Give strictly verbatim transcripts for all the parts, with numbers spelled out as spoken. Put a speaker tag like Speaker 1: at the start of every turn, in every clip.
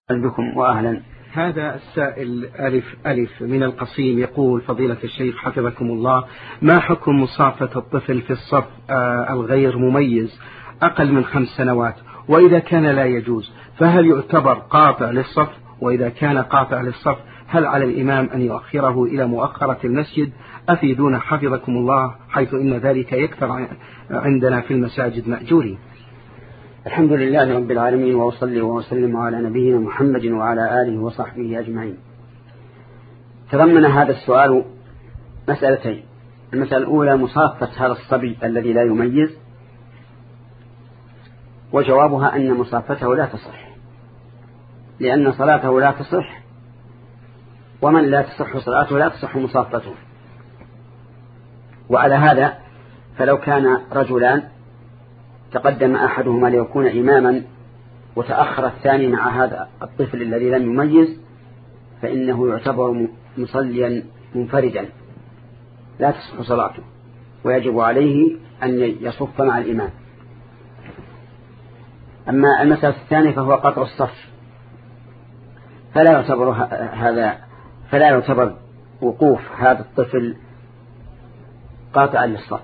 Speaker 1: بكم وأهلا.
Speaker 2: هذا السائل ألف ألف من القصيم يقول: فضيلة الشيخ حفظكم الله، ما حكم مصافة الطفل في الصف آه الغير مميز أقل من خمس سنوات؟ وإذا كان لا يجوز فهل يعتبر قاطع للصف؟ وإذا كان قاطع للصف هل على الإمام أن يؤخره إلى مؤخرة المسجد؟ أفيدونا حفظكم الله، حيث إن ذلك يكثر عندنا في المساجد مأجورين.
Speaker 1: الحمد لله رب العالمين، وأصلي وأسلم على نبينا محمد وعلى آله وصحبه أجمعين. تضمن هذا السؤال مسألتين. المسألة الأولى مصافة هذا الصبي الذي لا يميز، وجوابها أن مصافته لا تصح، لأن صلاته لا تصح، ومن لا تصح صلاته لا تصح مصافته. وعلى هذا فلو كان رجلان تقدم أحدهما ليكون إماما وتأخر الثاني مع هذا الطفل الذي لم يميز، فإنه يعتبر مصليا منفردا لا تصح صلاته، ويجب عليه أن يصف مع الإمام. أما المسألة الثانية فهو قطع الصف، فلا يعتبر هذا فلا يعتبر وقوف هذا الطفل قاطعا للصف،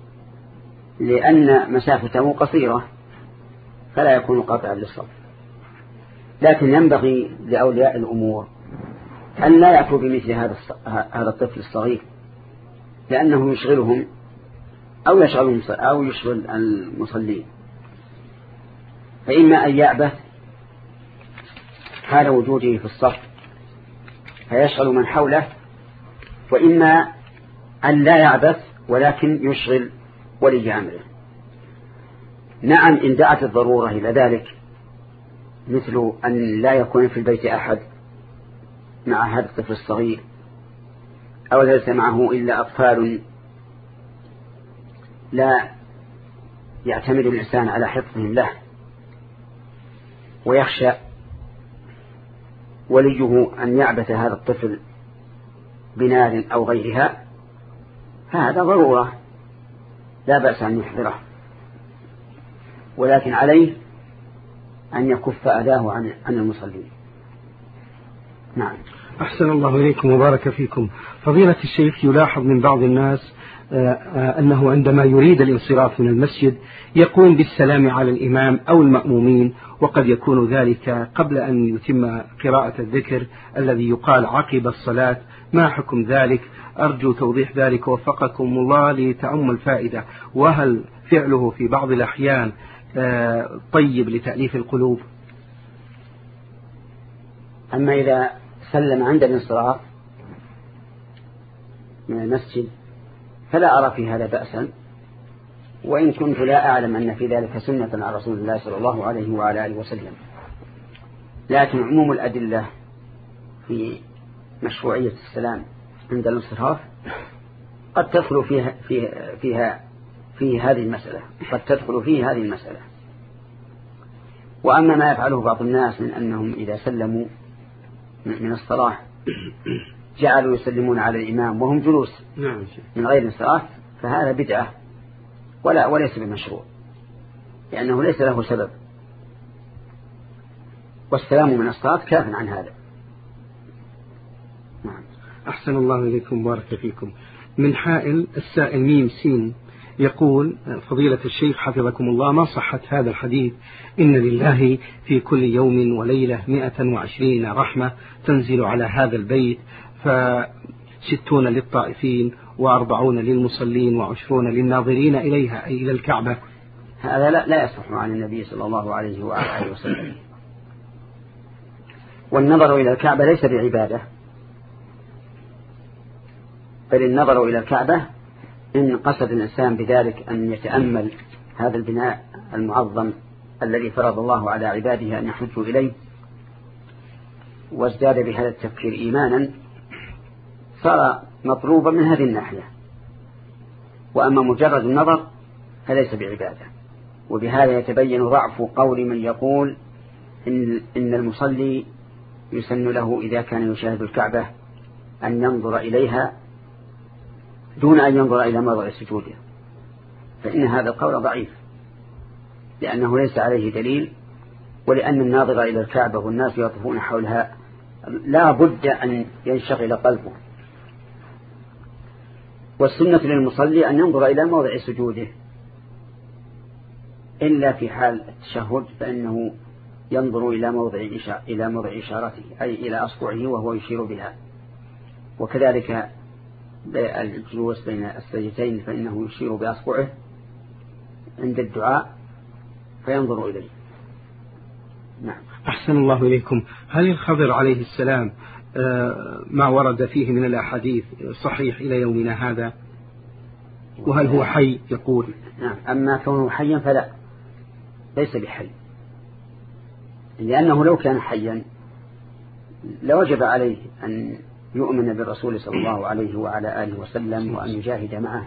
Speaker 1: لأن مسافته قصيرة فلا يكون قاطعا للصف. لكن ينبغي لأولياء الأمور أن لا يأتوا بمثل هذا هذا الطفل الصغير، لأنه يشغلهم أو يشغل أو يشغل المصلين، فإما أن يعبث حال وجوده في الصف فيشغل من حوله، وإما أن لا يعبث ولكن يشغل ولي أمره. نعم، إن دعت الضرورة إلى ذلك، مثل أن لا يكون في البيت أحد مع هذا الطفل الصغير، أو ليس معه إلا أطفال لا يعتمد الإنسان على حفظهم له، ويخشى وليه أن يعبث هذا الطفل بنار أو غيرها، فهذا ضرورة لا بأس أن يحضره، ولكن عليه أن يكف أذاه عن عن المصلين. نعم.
Speaker 2: أحسن الله إليكم وبارك فيكم. فضيلة الشيخ، يلاحظ من بعض الناس أنه عندما يريد الانصراف من المسجد يقوم بالسلام على الإمام أو المأمومين، وقد يكون ذلك قبل أن يتم قراءة الذكر الذي يقال عقب الصلاة. ما حكم ذلك؟ أرجو توضيح ذلك وفقكم الله لتعم الفائدة. وهل فعله في بعض الأحيان طيب لتأليف القلوب؟
Speaker 1: أما إذا سلم عند الانصراف من المسجد فلا أرى في هذا بأسا، وإن كنت لا أعلم أن في ذلك سنة عن رسول الله صلى الله عليه وعلى آله وسلم. لكن عموم الأدلة في مشروعية السلام عند الانصراف قد تدخل فيها فيها فيها في هذه المسألة قد تدخل فيه هذه المسألة. وأما ما يفعله بعض الناس من أنهم إذا سلموا من الصلاة جعلوا يسلمون على الإمام وهم جلوس من غير انصراف، فهذا بدعة ولا وليس بمشروع، لأنه ليس له سبب، والسلام من الصلاة كاف عن هذا.
Speaker 2: نعم. أحسن الله إليكم وبارك فيكم. من حائل السائل ميم سين يقول: فضيلة الشيخ حفظكم الله، ما صحة هذا الحديث إن لله في كل يوم وليلة مئة وعشرين رحمة تنزل على هذا البيت، فستون للطائفين وأربعون للمصلين وعشرون للناظرين إليها، أي إلى الكعبة؟
Speaker 1: هذا لا, لا يصح عن النبي صلى الله عليه وآله وسلم. والنظر إلى الكعبة ليس بعبادة، بل النظر إلى الكعبة إن قصد الإنسان بذلك أن يتأمل هذا البناء المعظم الذي فرض الله على عباده أن يحجوا إليه، وازداد بهذا التفكير إيمانا، صار مطلوبا من هذه الناحية. وأما مجرد النظر فليس بعبادة. وبهذا يتبين ضعف قول من يقول إن, إن المصلي يسن له إذا كان يشاهد الكعبة أن ينظر إليها دون أن ينظر إلى موضع سجوده، فإن هذا القول ضعيف، لأنه ليس عليه دليل ولأن الناظر إلى الكعبة والناس يطوفون حولها لا بد أن ينشغل قلبه. والسنة للمصلي أن ينظر إلى موضع سجوده، إلا في حال التشهد فإنه ينظر إلى موضع إلى موضع إشارته، أي إلى أصبعه وهو يشير بها. وكذلك الجلوس بين السجدتين فإنه يشير بأصبعه عند الدعاء فينظر إليه. نعم.
Speaker 2: أحسن الله إليكم. هل الخضر عليه السلام ما ورد فيه من الأحاديث صحيح إلى يومنا هذا؟ وهل هو حي يقول؟
Speaker 1: نعم. أما كونه حيا فلا، ليس بحي، لأنه لو كان حيا لوجب عليه أن يؤمن بالرسول صلى الله عليه وعلى آله وسلم وأن يجاهد معه،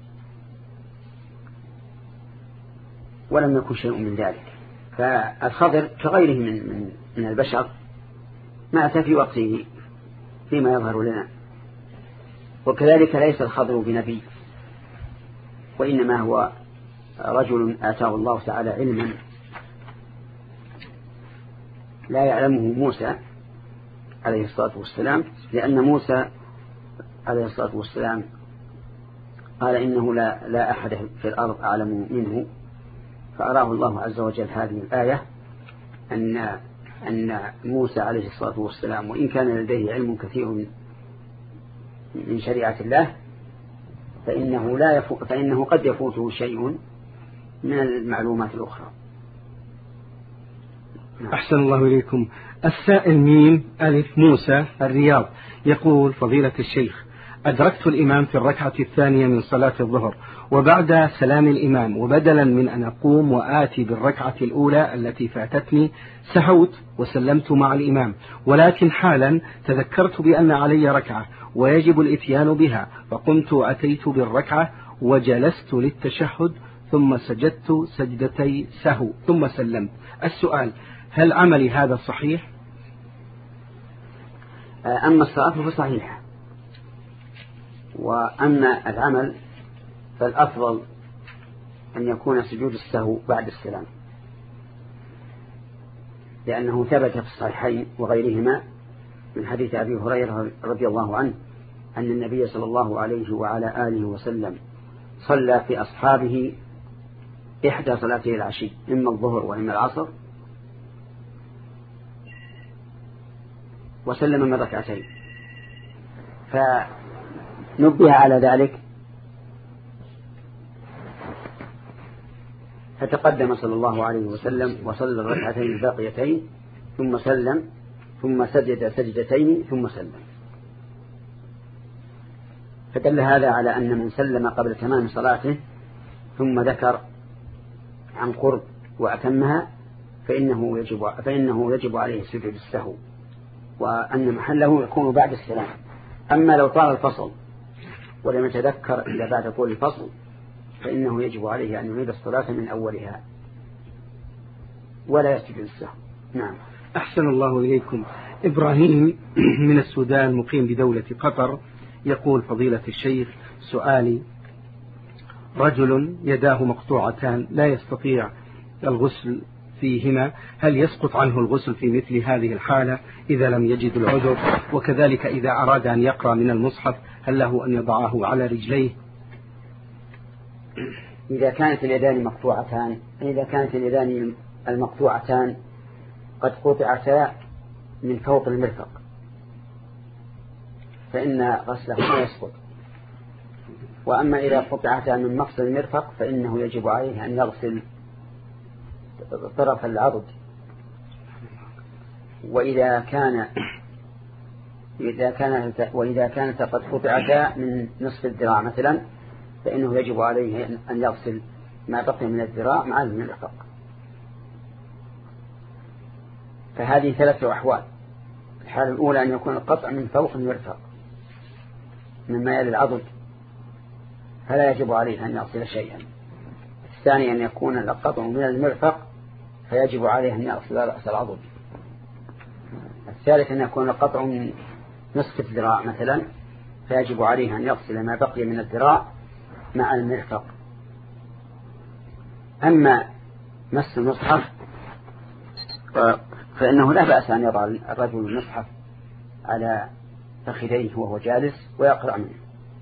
Speaker 1: ولم يكن شيء من ذلك. فالخضر كغيره من, من, من البشر مات في وقته فيما يظهر لنا. وكذلك ليس الخضر بنبي، وإنما هو رجل آتاه الله تعالى علما لا يعلمه موسى عليه الصلاة والسلام، لأن موسى عليه الصلاة والسلام قال إنه لا, لا أحد في الأرض أعلم منه، فأراه الله عز وجل هذه الآية أن, أن موسى عليه الصلاة والسلام وإن كان لديه علم كثير من شريعة الله فإنه, لا يفو فإنه قد يفوته شيء من المعلومات الأخرى.
Speaker 2: أحسن الله إليكم. السائل ميم ألف موسى الرياض يقول: فضيلة الشيخ، أدركت الإمام في الركعة الثانية من صلاة الظهر وبعد سلام الإمام، وبدلا من أن أقوم وآتي بالركعة الأولى التي فاتتني سهوت وسلمت مع الإمام، ولكن حالا تذكرت بأن علي ركعة ويجب الإتيان بها، فقمت وأتيت بالركعة وجلست للتشهد ثم سجدت سجدتي سهو ثم سلمت. السؤال: هل عملي هذا صحيح؟
Speaker 1: أما الصلاة فصحيحة، وأما العمل فالأفضل أن يكون سجود السهو بعد السلام، لأنه ثبت في الصحيحين وغيرهما من حديث أبي هريرة رضي الله عنه أن النبي صلى الله عليه وعلى آله وسلم صلى في أصحابه إحدى صلاته العشي، إما الظهر وإما العصر، وسلم من ركعتين، فنبه على ذلك فتقدم صلى الله عليه وسلم وصلى الركعتين الباقيتين ثم سلم ثم سجد سجدتين ثم سلم. فدل هذا على أن من سلم قبل تمام صلاته ثم ذكر عن قرب وأتمها فإنه يجب, فإنه يجب عليه سجود السهو، وأن محله يكون بعد السلام. أما لو طال الفصل ولم يتذكر إلا بعد طول الفصل فإنه يجب عليه أن يعيد الصلاة من أولها ولا يسجد السهو. نعم.
Speaker 2: أحسن الله إليكم. إبراهيم من السودان مقيم بدولة قطر يقول: فضيلة الشيخ، سؤالي: رجل يداه مقطوعتان لا يستطيع الغسل فيهما، هل يسقط عنه الغسل في مثل هذه الحالة إذا لم يجد العذر؟ وكذلك إذا أراد أن يقرأ من المصحف هل له أن يضعه على رجليه؟
Speaker 1: إذا كانت اليدان مقطوعتان إذا كانت اليدان المقطوعتان قد قطعتا من فوق المرفق فإن غسله لا يسقط، وأما إذا قطعتا من مفصل المرفق فإنه يجب عليه أن يغسل طرف العضد. وإذا كان إذا كانت وإذا كانت قد قطعتا من نصف الذراع مثلا فإنه يجب عليه أن يغسل ما بقي من الذراع مع المرفق. فهذه ثلاثة أحوال: الحالة الأولى أن يكون القطع من فوق المرفق مما يلي العضد فلا يجب عليه أن يغسل شيئا. الثاني أن يكون القطع من المرفق فيجب عليه أن يغسل رأس العضد. الثالث أن يكون القطع من نصف الذراع مثلا فيجب عليه أن يغسل ما بقي من الذراع مع المرفق. أما مس المصحف فإنه لا بأس أن يضع الرجل المصحف على فخذيه وهو جالس ويقرأ منه.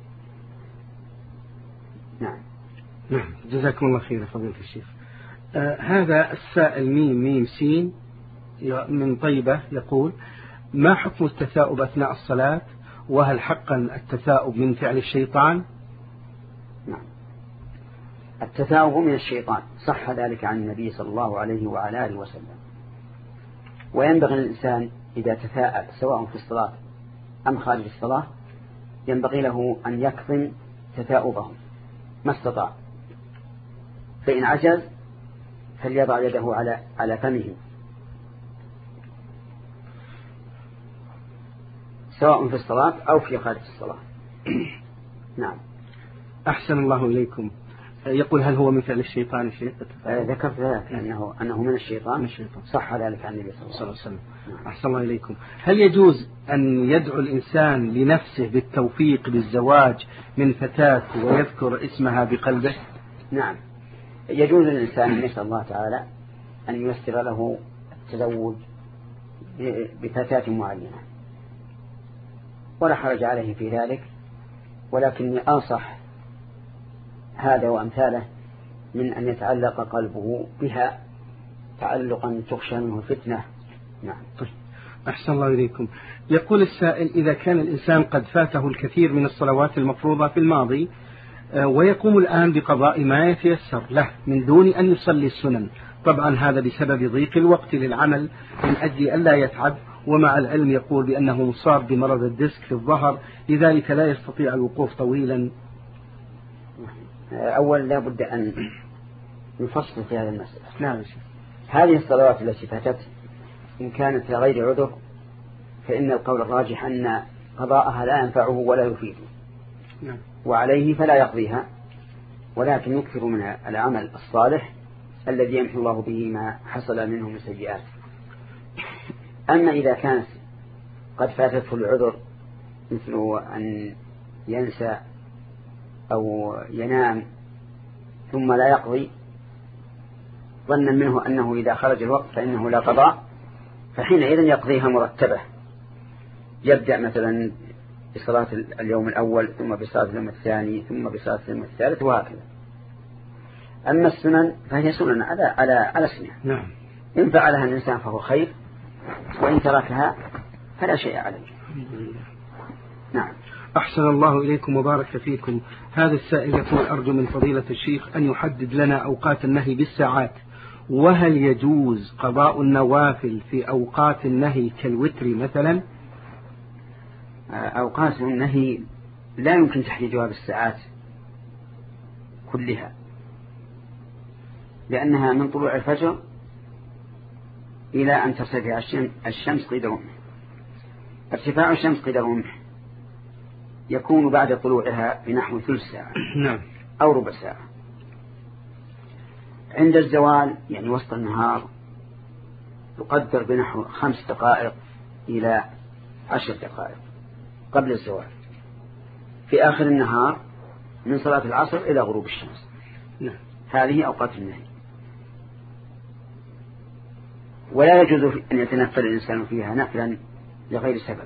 Speaker 1: نعم.
Speaker 2: نعم، جزاكم الله خير فضيلة الشيخ. آه هذا السائل ميم ميم سين من طيبة يقول: ما حكم التثاؤب أثناء الصلاة؟ وهل حقا التثاؤب من فعل الشيطان؟
Speaker 1: نعم، التثاؤب من الشيطان، صح ذلك عن النبي صلى الله عليه وعلى آله وسلم. وينبغي للإنسان إذا تثاءب سواء في الصلاة أم خارج الصلاة ينبغي له أن يكظم تثاؤبه ما استطاع، فإن عجز فليضع يده على على فمه سواء في الصلاة أو في خارج الصلاة. نعم.
Speaker 2: أحسن الله إليكم. يقول: هل هو من فعل الشيطان شيء؟
Speaker 1: ذكرت ذلك أنه أنه من الشيطان.
Speaker 2: من الشيطان.
Speaker 1: صح ذلك عن النبي صلى الله عليه وسلم.
Speaker 2: نعم. أحسن الله إليكم. هل يجوز أن يدعو الإنسان لنفسه بالتوفيق بالزواج من فتاة ويذكر اسمها بقلبه؟
Speaker 1: نعم، يجوز للإنسان أن يسأل الله تعالى أن ييسر له التزوج بفتاة معينة، ولا حرج عليه في ذلك، ولكني أنصح هذا وأمثاله من أن يتعلق قلبه بها تعلقا تخشى منه فتنة. نعم.
Speaker 2: طيب. أحسن الله إليكم. يقول السائل: إذا كان الإنسان قد فاته الكثير من الصلوات المفروضة في الماضي ويقوم الآن بقضاء ما يتيسر له من دون أن يصلي السنن، طبعا هذا بسبب ضيق الوقت للعمل من أجل ألا يتعب، ومع العلم يقول بأنه مصاب بمرض الديسك في الظهر لذلك لا يستطيع الوقوف طويلا.
Speaker 1: أولا لا بد أن نفصل في هذا المسألة.
Speaker 2: نعم.
Speaker 1: هذه الصلوات التي فاتت إن كانت لغير عذر فإن القول الراجح أن قضاءها لا ينفعه ولا يفيده.
Speaker 2: نعم.
Speaker 1: وعليه فلا يقضيها، ولكن يكثر من العمل الصالح الذي يمحو الله به ما حصل منه من سيئات. أما إذا كانت قد فاتته العذر مثل أن ينسى أو ينام ثم لا يقضي ظنا منه أنه إذا خرج الوقت فإنه لا قضاء، فحينئذ يقضيها مرتبة، يبدأ مثلا بصلاة اليوم الأول ثم بصلاة اليوم الثاني ثم بصلاة اليوم الثالث وهكذا. أما السنن فهي سنن على على على سنة.
Speaker 2: نعم.
Speaker 1: إن فعلها الإنسان فهو خير، وإن تركها فلا شيء عليه. نعم.
Speaker 2: أحسن الله إليكم وبارك فيكم. هذا السائل يقول: أرجو من فضيلة الشيخ أن يحدد لنا أوقات النهي بالساعات، وهل يجوز قضاء النوافل في أوقات النهي كالوتر مثلا؟
Speaker 1: أوقات النهي لا يمكن تحديدها بالساعات كلها، لأنها من طلوع الفجر إلى أن ترتفع الشمس قيد رمح. ارتفاع الشمس قيد رمح يكون بعد طلوعها بنحو ثلث ساعة
Speaker 2: نعم
Speaker 1: أو ربع ساعة. عند الزوال يعني وسط النهار تقدر بنحو خمس دقائق إلى عشر دقائق قبل الزوال. في آخر النهار من صلاة العصر إلى غروب الشمس.
Speaker 2: نعم.
Speaker 1: هذه أوقات النهي، ولا يجوز أن يتنفل الإنسان فيها نفلا لغير سبب،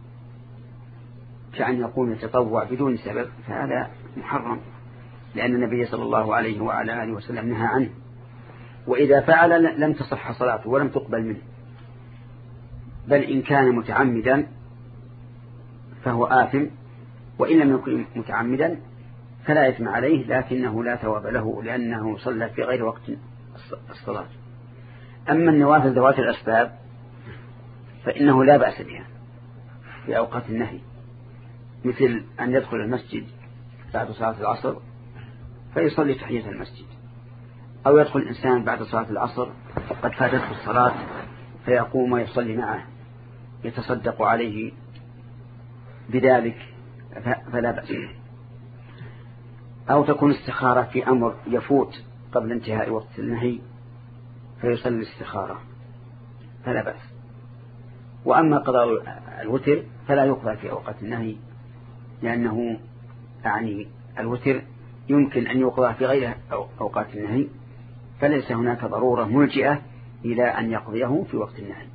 Speaker 1: كأن يقوم يتطوع بدون سبب، فهذا محرم، لأن النبي صلى الله عليه وعلى آله وسلم نهى عنه، وإذا فعل لم تصح صلاته ولم تقبل منه. بل إن كان متعمدا فهو آثم، وإن لم يكن متعمدا فلا إثم عليه، لكنه لا ثواب له لأنه صلى في غير وقت الصلاة. أما النوافل ذوات الأسباب فإنه لا بأس بها في أوقات النهي، مثل أن يدخل المسجد بعد صلاة العصر فيصلي تحية المسجد، أو يدخل الإنسان بعد صلاة العصر قد فاتته الصلاة فيقوم ويصلي معه يتصدق عليه بذلك فلا بأس به. أو تكون استخارة في أمر يفوت قبل انتهاء وقت النهي فيصلي الاستخارة فلا بأس. وأما قضاء الوتر فلا يقضى في أوقات النهي، لأنه يعني الوتر يمكن أن يقضى في غير أوقات النهي، فليس هناك ضرورة ملجئة إلى أن يقضيه في وقت النهي.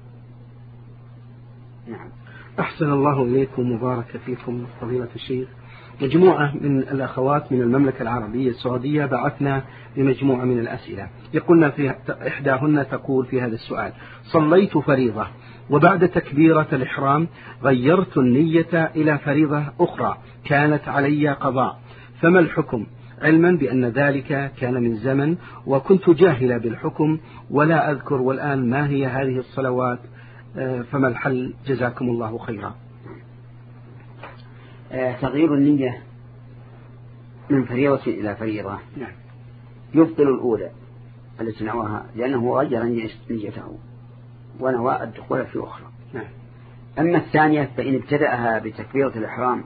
Speaker 1: نعم.
Speaker 2: أحسن الله إليكم مبارك فيكم فضيلة الشيخ. مجموعة من الأخوات من المملكة العربية السعودية بعثنا بمجموعة من الأسئلة. يقولنا في إحداهن تقول في هذا السؤال: صليت فريضة وبعد تكبيرة الإحرام غيرت النية إلى فريضة أخرى كانت علي قضاء، فما الحكم؟ علما بأن ذلك كان من زمن وكنت جاهلة بالحكم ولا أذكر والآن ما هي هذه الصلوات، فما الحل جزاكم الله خيرا.
Speaker 1: تغيير النية من فريضة إلى فريضة يبطل الأولى التي نواها، لأنه غير نيته ونوى الدخول في أخرى. أما الثانية فإن ابتدأها بتكبيرة الإحرام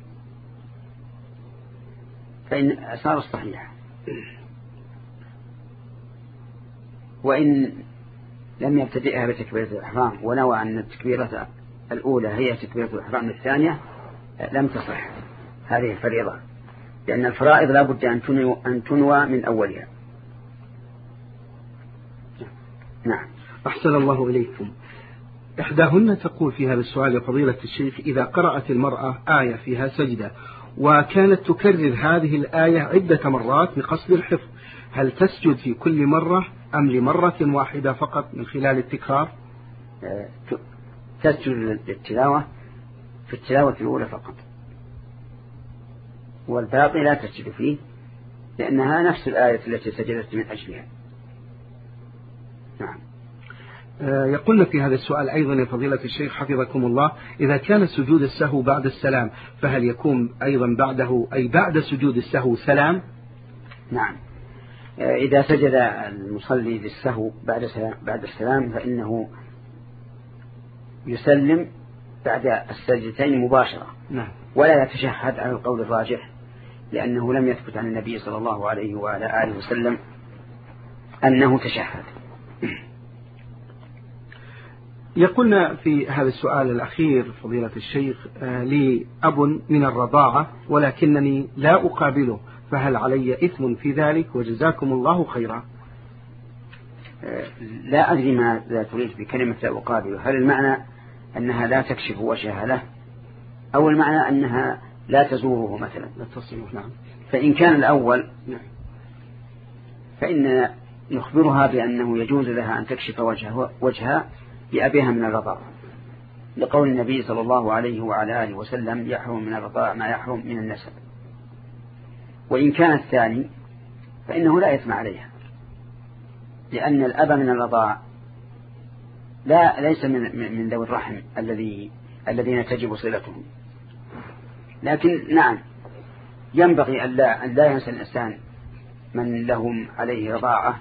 Speaker 1: فإن صار الصحيح، وإن لم يبتدئها بتكبيرة الإحرام ونوى أن التكبيرة الأولى هي تكبيرة الإحرام الثانية لم تصح هذه الفريضة، لأن الفرائض لا بد أن تنوى من أولها.
Speaker 2: نعم. أحسن الله إليكم. إحداهن تقول في هذا السؤال: يا فضيلة الشيخ، إذا قرأت المرأة آية فيها سجدة وكانت تكرر هذه الآية عدة مرات بقصد الحفظ، هل تسجد في كل مرة أم لمرة واحدة فقط من خلال التكرار؟
Speaker 1: تسجد للتلاوة في التلاوة الأولى فقط، والباقي لا تسجد فيه لأنها نفس الآية التي سجدت من أجلها. نعم.
Speaker 2: يقولنا في هذا السؤال أيضا يا فضيلة الشيخ حفظكم الله: إذا كان سجود السهو بعد السلام فهل يكون أيضا بعده أي بعد سجود السهو سلام؟
Speaker 1: نعم. إذا سجد المصلي للسهو بعد بعد السلام فإنه يسلم بعد السجدتين مباشرة.
Speaker 2: نعم.
Speaker 1: ولا يتشهد على القول الراجح، لأنه لم يثبت عن النبي صلى الله عليه وعلى آله وسلم أنه تشهد.
Speaker 2: يقولنا في هذا السؤال الأخير فضيلة الشيخ: آه لي أب من الرضاعة ولكنني لا أقابله، فهل علي إثم في ذلك؟ وجزاكم الله خيرا.
Speaker 1: آه لا أدري ماذا تريد بكلمة لا أقابله، هل المعنى أنها لا تكشف وجهها له، أو المعنى أنها لا تزوره مثلا؟
Speaker 2: لا تصله. نعم.
Speaker 1: فإن كان الأول
Speaker 2: نعم.
Speaker 1: فإن نخبرها بأنه يجوز لها أن تكشف وجهها, وجهها بأبيها من الرضاعة، لقول النبي صلى الله عليه وعلى آله وسلم: يحرم من الرضاعة ما يحرم من النسب. وإن كان الثاني فإنه لا يثم عليها، لأن الأب من الرضاعة لا ليس من من ذوي الرحم الذي الذين تجب صلتهم. لكن نعم ينبغي أن لا, أن لا ينسى الإنسان من لهم عليه رضاعة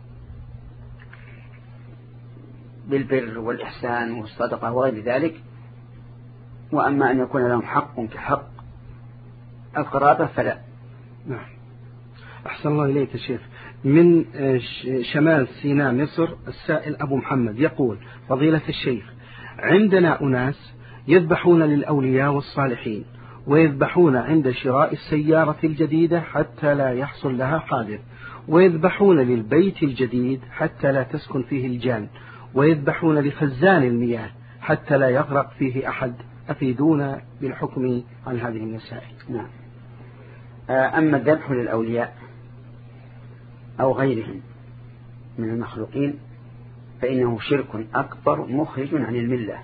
Speaker 1: بالبر والإحسان والصدقة وغير ذلك. وأما أن يكون لهم حق كحق القرابة فلا.
Speaker 2: نعم. أحسن الله إليك الشيخ. من شمال سيناء مصر السائل أبو محمد يقول: فضيلة الشيخ، عندنا أناس يذبحون للأولياء والصالحين ويذبحون عند شراء السيارة الجديدة حتى لا يحصل لها حادث، ويذبحون للبيت الجديد حتى لا تسكن فيه الجان، ويذبحون لخزان المياه حتى لا يغرق فيه أحد، أفيدونا بالحكم عن هذه المسائل.
Speaker 1: نعم. أما الذبح للأولياء أو غيرهم من المخلوقين فإنه شرك أكبر مخرج عن الملة،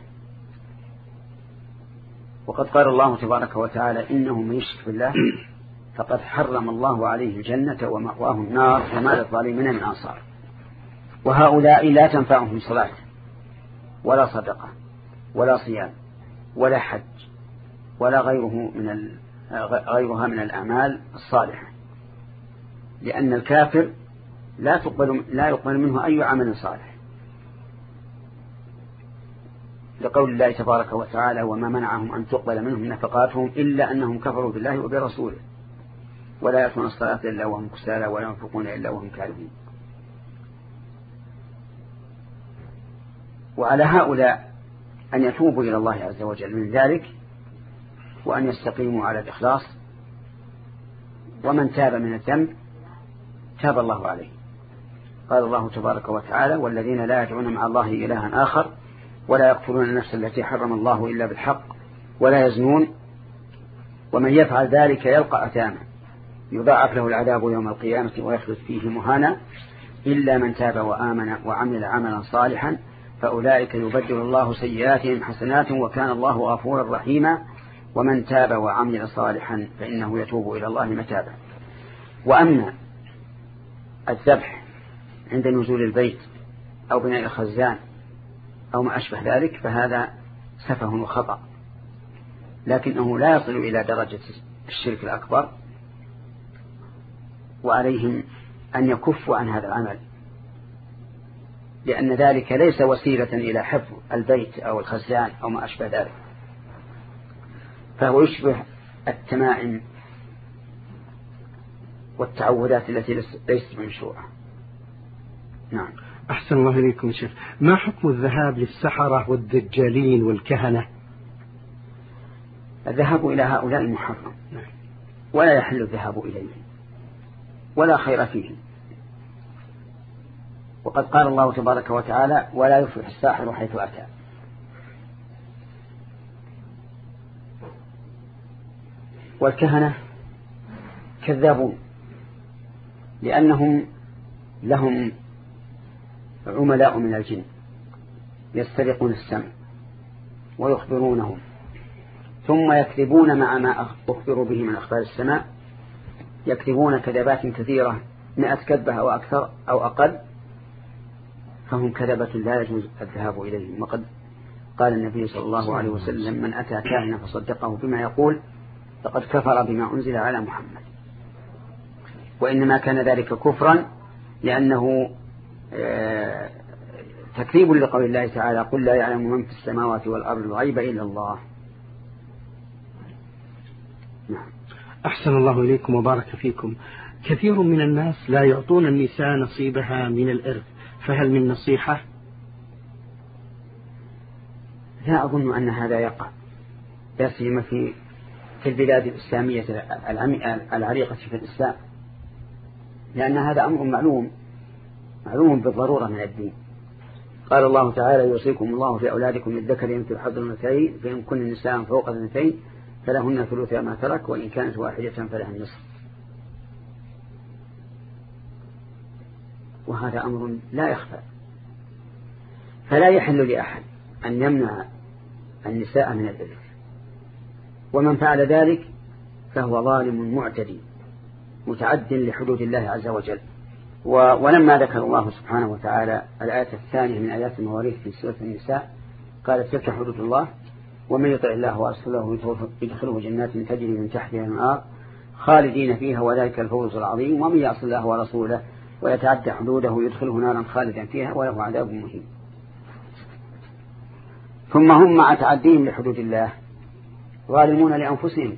Speaker 1: وقد قال الله تبارك وتعالى: إنه من يشرك بالله فقد حرم الله عليه الجنة ومأواه النار وما للظالمين من أنصار. وهؤلاء لا تنفعهم صلاة ولا صدقة ولا صيام ولا حج ولا غيره من غيرها من الأعمال الصالحة، لأن الكافر لا تقبل لا يقبل منه أي عمل صالح، لقول الله تبارك وتعالى: وما منعهم أن تقبل منهم نفقاتهم إلا أنهم كفروا بالله وبرسوله ولا يأتون الصلاة إلا وهم كسالى ولا ينفقون إلا وهم كارهون. وعلى هؤلاء أن يتوبوا إلى الله عز وجل من ذلك وأن يستقيموا على الإخلاص، ومن تاب من الذنب تاب الله عليه. قال الله تبارك وتعالى والذين لا يدعون مع الله إلها آخر ولا يقتلون النفس التي حرم الله إلا بالحق ولا يزنون ومن يفعل ذلك يلقى أثاما يضاعف له العذاب يوم القيامة ويخلد فيه مهانا إلا من تاب وآمن وعمل عملا صالحا فأولئك يبدل الله سيئاتهم حسنات وكان الله غفورا رحيما ومن تاب وعمل صالحا فإنه يتوب إلى الله متابا. وأما الذبح عند نزول البيت أو بناء الخزان أو ما أشبه ذلك فهذا سفه وخطأ، لكنه لا يصل إلى درجة الشرك الأكبر، وعليهم أن يكفوا عن هذا العمل، لأن ذلك ليس وسيلة إلى حفظ البيت أو الخزان أو ما أشبه ذلك، فهو يشبه التمائم والتعوذات التي ليست مشروعة. نعم.
Speaker 2: أحسن الله إليكم شيخ. ما حكم الذهاب للسحرة والدجالين والكهنة؟
Speaker 1: الذهاب إلى هؤلاء محرم ولا يحل الذهاب إليهم ولا خير فيهم، وقد قال الله تبارك وتعالى ولا يفلح الساحر حيث أتى. والكهنة كذابون لأنهم لهم عملاء من الجن يسترقون السمع ويخبرونهم ثم يكذبون مع ما أخبروا به من أخبار السماء، يكذبون كذبات كثيرة مئة كذبة أو أكثر أو أقل، فهم كذبة لا يجوز الذهاب إليهم. وقد قال النبي صلى الله عليه وسلم من أتى كاهنا فصدقه بما يقول فقد كفر بما أنزل على محمد. وإنما كان ذلك كفرا لأنه تكذيب لقول الله تعالى قل لا يعلم من في السماوات والأرض الغيب إلا الله. نعم.
Speaker 2: أحسن الله إليكم وبارك فيكم. كثير من الناس لا يعطون النساء نصيبها من الإرث، فهل من نصيحة؟
Speaker 1: لا أظن أن هذا يقع، لا سيما في في البلاد الإسلامية العريقة في الإسلام، لأن هذا أمر معلوم معلوم بالضرورة من الدين. قال الله تعالى يوصيكم الله في أولادكم للذكر مثل حظ الأنثيين فإن كن نساء فوق الاثنتين فلهن ثلث ما ترك وإن كانت واحدة فلها النصف. وهذا أمر لا يخفى، فلا يحل لأحد أن يمنع النساء من الإرث، ومن فعل ذلك فهو ظالم معتدي متعد لحدود الله عز وجل. ولما ذكر الله سبحانه وتعالى الآية الثانية من آيات المواريث في سورة النساء قالت تلك حدود الله ومن يطع الله ورسوله يدخله جنات تجري من تحتها الأنهار خالدين فيها وذلك الفوز العظيم ومن يعص الله ورسوله ويتعدى حدوده يدخله نارا خالدا فيها وله عذاب مهين. ثم هم مع تعديهم لحدود الله ظالمون لأنفسهم،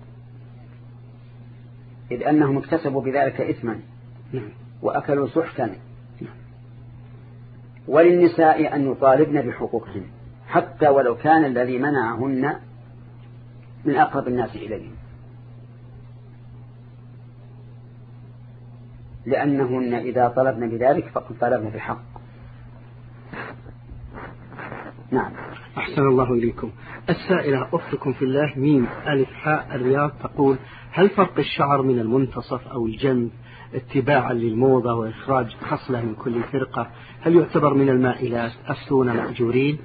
Speaker 1: إذ أنهم اكتسبوا بذلك إثما وأكلوا سحتا. وللنساء أن يطالبن بحقوقهن حتى ولو كان الذي منعهن من أقرب الناس إليهم، لأنهن إذا طلبن بذلك فقد طلبن بالحق. نعم.
Speaker 2: أحسن الله إليكم. السائلة أختكم في الله ميم ألف حاء الرياض تقول هل فرق الشعر من المنتصف أو الجنب اتباعا للموضة وإخراج خصلة من كل فرقة هل يعتبر من المائلات أفتون مأجورين؟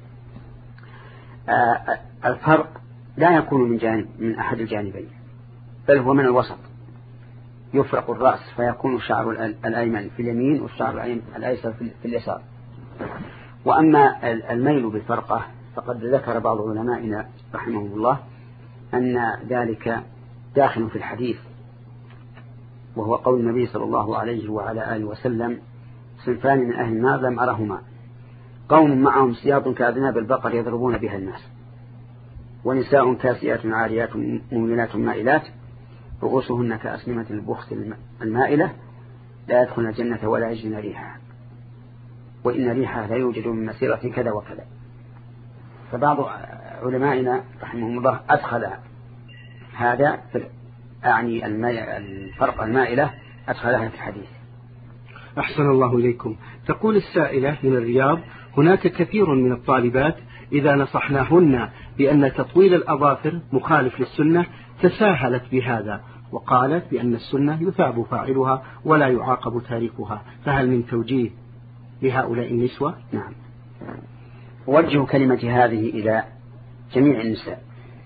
Speaker 1: آه الفرق لا يكون من جانب من أحد الجانبين، بل هو من الوسط. يفرق الرأس فيكون الشعر الأيمن في اليمين والشعر الأيسر في اليسار. وأما الميل بالفرقة فقد ذكر بعض علمائنا رحمه الله أن ذلك داخل في الحديث، وهو قول النبي صلى الله عليه وعلى آله وسلم صنفان من أهل النار لم أرهما قوم معهم سياط كأذناب البقر يضربون بها الناس ونساء كاسيات عاريات مؤمنات مائلات رؤوسهن كأسنمة البخت المائلة لا يدخلن الجنة ولا يجدن ريحها وإن ريحها لا يوجد من مسيرة كذا وكذا. فبعض علمائنا رحمهم الله أدخل هذا في أعني الفرق المائلة أدخلها في الحديث.
Speaker 2: أحسن الله إليكم. تقول السائلة من الرياض: هناك كثير من الطالبات إذا نصحناهن بأن تطويل الأظافر مخالف للسنة تساهلت بهذا، وقالت بأن السنة يثاب فاعلها ولا يعاقب تاركها، فهل من توجيه لهؤلاء النسوة؟
Speaker 1: نعم. وجه كلمة هذه إلى جميع النساء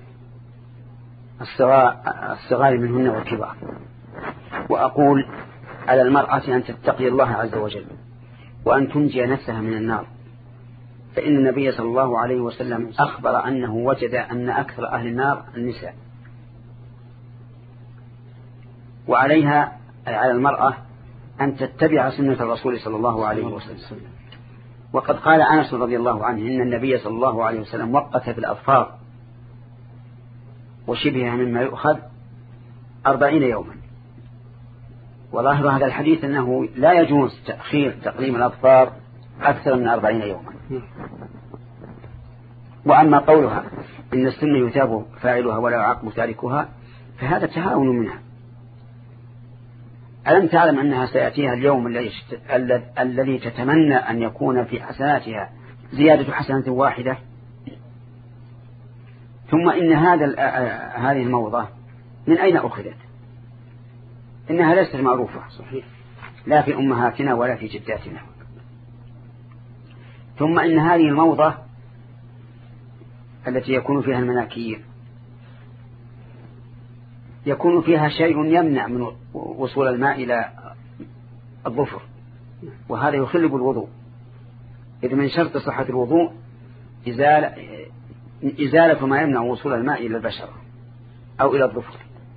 Speaker 1: الصغار منهن والكبار، وأقول على المرأة أن تتقي الله عز وجل وأن تنجي نفسها من النار، فإن النبي صلى الله عليه وسلم أخبر أنه وجد أن أكثر أهل النار النساء، وعليها أي على المرأة أن تتبع سنة الرسول صلى الله عليه وسلم. وقد قال أنس رضي الله عنه إن النبي صلى الله عليه وسلم وقت في الأظفار وشبهها مما يؤخذ أربعين يوما. ولاحظ هذا الحديث أنه لا يجوز تأخير تقليم الأظفار أكثر من أربعين يوما. وأما قولها إن السنة يثاب فاعلها ولا يعاقب تاركها فهذا تهاون منها. ألم تعلم أنها سيأتيها اليوم الذي تتمنى أن يكون في حسناتها زيادة حسنة واحدة؟ ثم إن هذا هذه الموضة من أين أخذت؟ إنها ليست معروفة صحيح لا في أمهاتنا ولا في جداتنا. ثم إن هذه الموضة التي يكون فيها المناكير يكون فيها شيء يمنع من وصول الماء إلى الظفر، وهذا يخلب الوضوء، إذ من شرط صحة الوضوء إزالة, إزالة ما يمنع وصول الماء إلى البشرة أو إلى الظفر.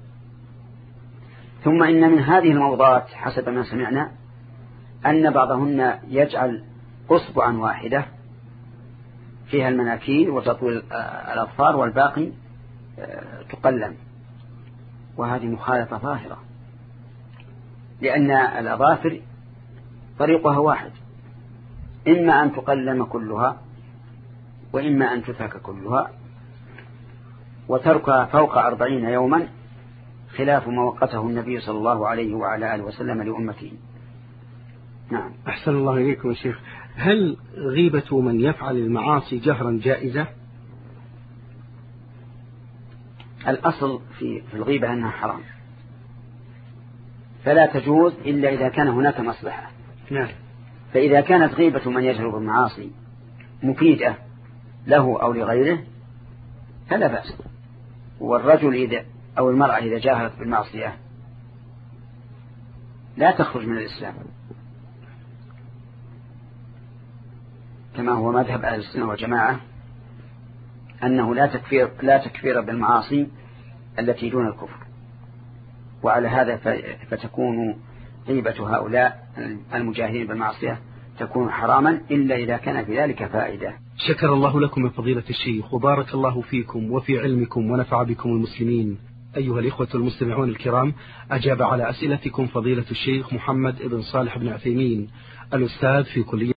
Speaker 1: ثم إن من هذه الموضات حسب ما سمعنا أن بعضهن يجعل أصبعا واحدة فيها المناكير وتطويل الأظفار والباقي تقلم، وهذه مخالفة ظاهرة، لأن الأظافر طريقها واحد، إما أن تقلم كلها وإما أن تفك كلها، وتركها فوق أربعين يوما خلاف ما وقته النبي صلى الله عليه وعلى آله وسلم لأمته. نعم.
Speaker 2: أحسن الله إليكم يا شيخ. هل غيبة من يفعل المعاصي جهرا جائزة؟
Speaker 1: الأصل في الغيبة أنها حرام، فلا تجوز إلا إذا كان هناك مصلحة.
Speaker 2: نعم.
Speaker 1: فإذا كانت غيبة من يجهر بالمعاصي مفيدة له أو لغيره فلا بأس. والرجل إذا أو المرأة إذا جاهرت بالمعصية لا تخرج من الإسلام، كما هو مذهب أهل السنة والجماعة أنه لا تكفير, لا تكفير بالمعاصي التي دون الكفر. وعلى هذا فتكون غيبة هؤلاء المجاهرين بالمعصية تكون حراما إلا إذا كان في ذلك فائدة.
Speaker 2: شكر الله لكم يا فضيلة الشيخ، وبارك الله فيكم وفي علمكم ونفع بكم المسلمين. أيها الإخوة المستمعون الكرام، أجاب على أسئلتكم فضيلة الشيخ محمد بن صالح بن عثيمين الأستاذ في كلية